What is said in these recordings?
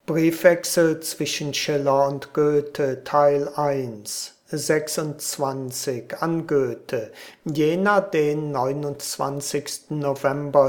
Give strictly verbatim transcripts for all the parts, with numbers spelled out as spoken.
Briefwechsel zwischen Schiller und Goethe, Teil eins, sechsundzwanzig an Goethe, Jena, den neunundzwanzigsten November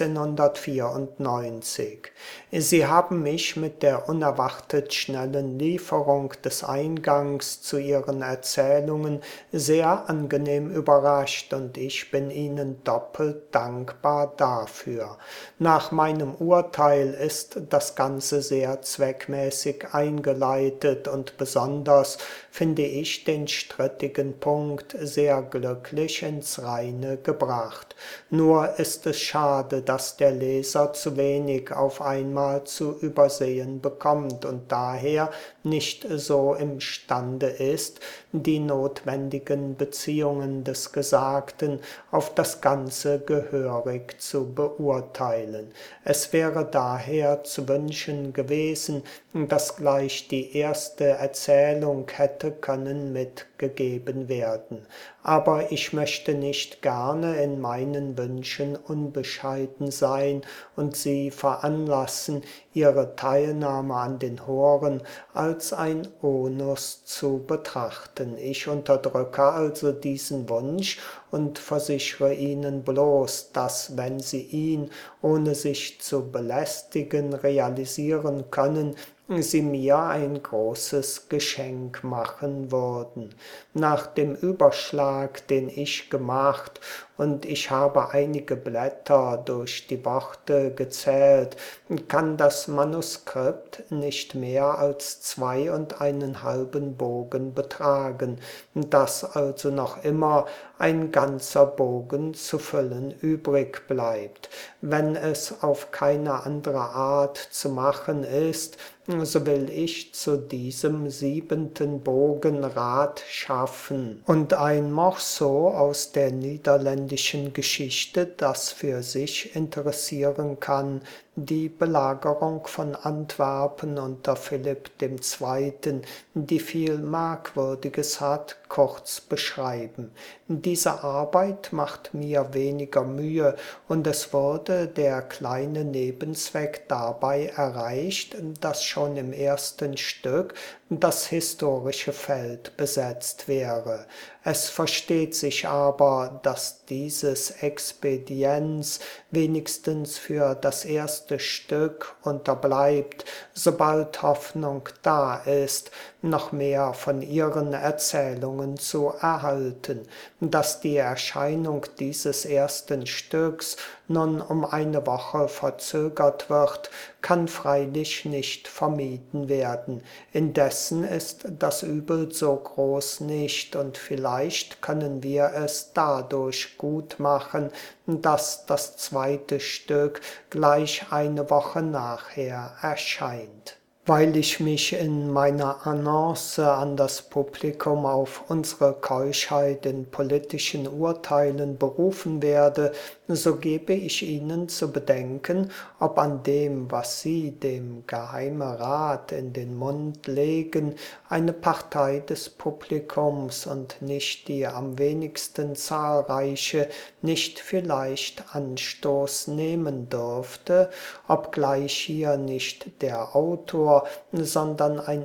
siebzehnhundertvierundneunzig. Sie haben mich mit der unerwartet schnellen Lieferung des Eingangs zu Ihren Erzählungen sehr angenehm überrascht, und ich bin Ihnen doppelt dankbar dafür. Nach meinem Urteil ist das Ganze sehr zweckmäßig eingeleitet, und besonders finde ich den strittigen Punkt sehr glücklich ins Reine gebracht. Nur ist es schade, dass der Leser zu wenig auf einmal zu übersehen bekommt und daher nicht so imstande ist, die notwendigen Beziehungen des Gesagten auf das Ganze gehörig zu beurteilen. Es wäre daher zu wünschen gewesen, dass gleich die erste Erzählung hätte können mitgegeben werden. Aber ich möchte nicht gerne in meinen Wünschen unbescheiden sein und Sie veranlassen, Ihre Teilnahme an den Horen als ein Onus zu betrachten. Ich unterdrücke also diesen Wunsch und versichere Ihnen bloß, dass, wenn Sie ihn, ohne sich zu belästigen, realisieren können, Sie mir ein großes Geschenk machen würden. Nach dem Überschlag, den ich gemacht, und ich habe einige Blätter durch die Worte gezählt, kann das Manuskript nicht mehr als zwei und einen halben Bogen betragen, dass also noch immer ein ganzer Bogen zu füllen übrig bleibt. Wenn es auf keine andere Art zu machen ist, so will ich zu diesem siebenten Bogen Rat schaffen und ein Morceau aus der niederländischen Geschichte, das für sich interessieren kann, die Belagerung von Antwerpen unter Philipp dem Zweiten, die viel Merkwürdiges hat, kurz beschreiben. Diese Arbeit macht mir weniger Mühe, und es wurde der kleine Nebenzweck dabei erreicht, dass schon im ersten Stück das historische Feld besetzt wäre. Es versteht sich aber, dass dieses Expedienz wenigstens für das erste Stück unterbleibt, sobald Hoffnung da ist, noch mehr von Ihren Erzählungen zu erhalten. Dass die Erscheinung dieses ersten Stücks nun um eine Woche verzögert wird, kann freilich nicht vermieden werden. Indessen ist das Übel so groß nicht, und vielleicht können wir es dadurch gut machen, dass das zweite Stück gleich eine Woche nachher erscheint. Weil ich mich in meiner Annonce an das Publikum auf unsere Keuschheit in politischen Urteilen berufen werde, so gebe ich Ihnen zu bedenken, ob an dem, was Sie dem Geheimerat in den Mund legen, eine Partei des Publikums und nicht die am wenigsten zahlreiche nicht vielleicht Anstoß nehmen dürfte, obgleich hier nicht der Autor, sondern ein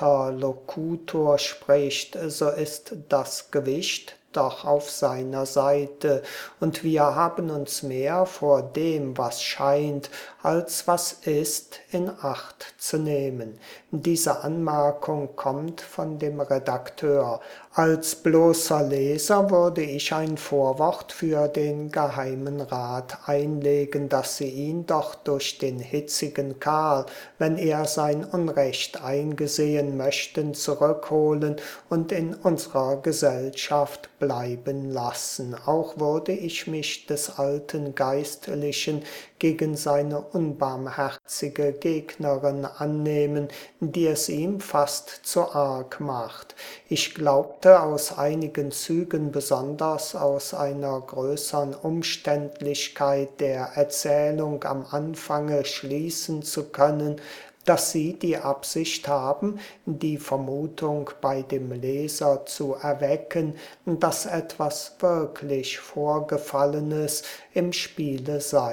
Interlokutor spricht, so ist das Gewicht doch auf seiner Seite, und wir haben uns mehr vor dem, was scheint, als was ist, in Acht zu nehmen. Diese Anmerkung kommt von dem Redakteur. Als bloßer Leser würde ich ein Vorwort für den Geheimen Rat einlegen, dass sie ihn doch durch den hitzigen Karl, wenn er sein Unrecht eingesehen möchten, zurückholen und in unserer Gesellschaft bleiben lassen. Auch würde ich mich des alten Geistlichen gegen seine unbarmherzige Gegnerin annehmen, die es ihm fast zu arg macht. Ich glaubte aus einigen Zügen, besonders aus einer größeren Umständlichkeit der Erzählung am Anfange schließen zu können, dass Sie die Absicht haben, die Vermutung bei dem Leser zu erwecken, dass etwas wirklich Vorgefallenes im Spiele sei.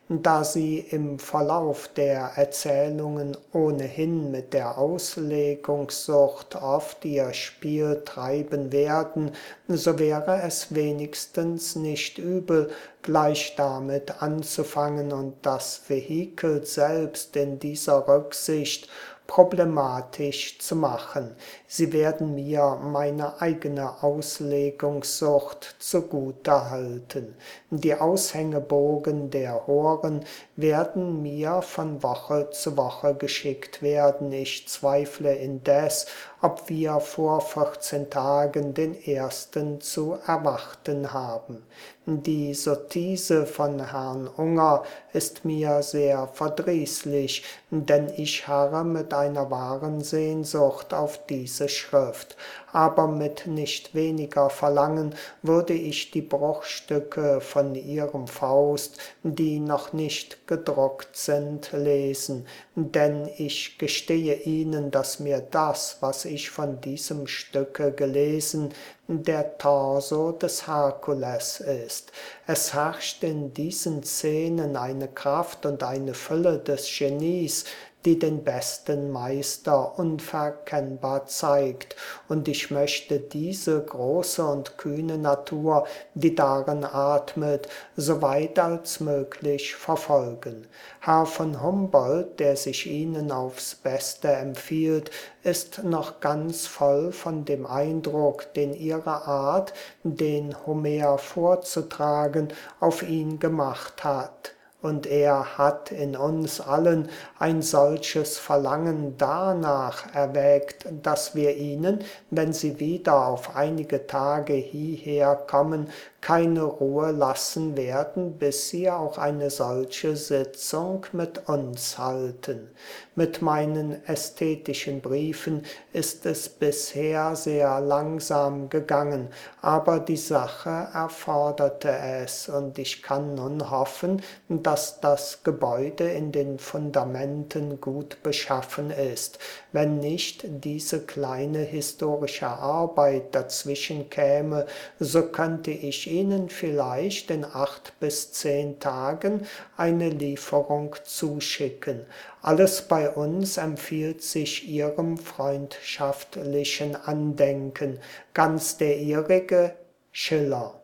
Da Sie im Verlauf der Erzählungen ohnehin mit der Auslegungssucht oft Ihr Spiel treiben werden, so wäre es wenigstens nicht übel, gleich damit anzufangen und das Vehikel selbst in dieser Rücksicht problematisch zu machen. Sie werden mir meine eigene Auslegungssucht zugute halten. Die Aushängebogen der Horen werden mir von Woche zu Woche geschickt werden. Ich zweifle indes, ob wir vor vierzehn Tagen den ersten zu erwarten haben. Die Sottise von Herrn Unger ist mir sehr verdrießlich, denn ich harre mit einer wahren Sehnsucht auf diese Schrift. Aber mit nicht weniger Verlangen würde ich die Bruchstücke von ihrem Faust, die noch nicht gedruckt sind, lesen, denn ich gestehe Ihnen, dass mir das, was ich von diesem Stücke gelesen, der Torso des Herkules ist. Es herrscht in diesen Szenen eine Kraft und eine Fülle des Genies, die den besten Meister unverkennbar zeigt, und ich möchte diese große und kühne Natur, die darin atmet, so weit als möglich verfolgen. Herr von Humboldt, der sich Ihnen aufs Beste empfiehlt, ist noch ganz voll von dem Eindruck, den Ihre Art, den Homer vorzutragen, auf ihn gemacht hat. Und er hat in uns allen ein solches Verlangen danach erweckt, dass wir ihnen, wenn sie wieder auf einige Tage hierher kommen, keine Ruhe lassen werden, bis sie auch eine solche Sitzung mit uns halten. Mit meinen ästhetischen Briefen ist es bisher sehr langsam gegangen, aber die Sache erforderte es, und ich kann nun hoffen, dass das Gebäude in den Fundamenten gut beschaffen ist. Wenn nicht diese kleine historische Arbeit dazwischen käme, so könnte ich Ihnen vielleicht in acht bis zehn Tagen eine Lieferung zuschicken. Alles bei uns empfiehlt sich Ihrem freundschaftlichen Andenken. Ganz der Ihrige, Schiller.